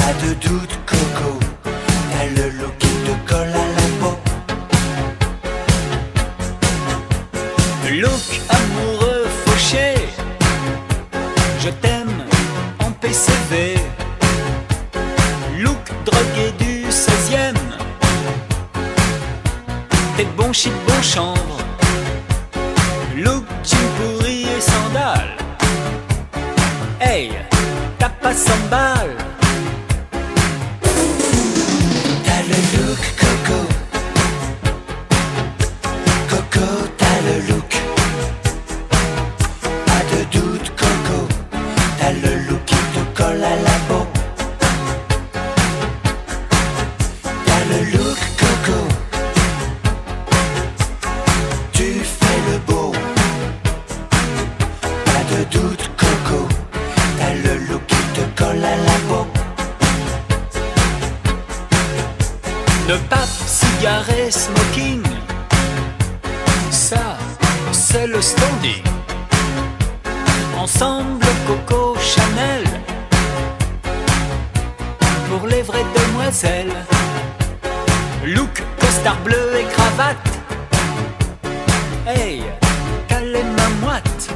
Pas de doute, Coco, t'as le look qui te colle à la peau. Look amoureux fauché, je t'aime en PCV. Look drogué du 16e, t'es bon shit, bon chanvre. Look jean pourri et sandales. Hey, t'as pas 100 balles. T'as le look, Coco. Coco, t'as le look. Pas de doute, Coco, t'as le look qui te colle à la peau. T'as le look, Coco. Tu fais le beau. Pas de doute, Coco, t'as le look qui te colle à la peau. De pape, cigarette, smoking, ça, c'est le standing. Ensemble, Coco, Chanel, pour les vraies demoiselles. Look, costard bleu et cravate. Hey, t'as les mains moites.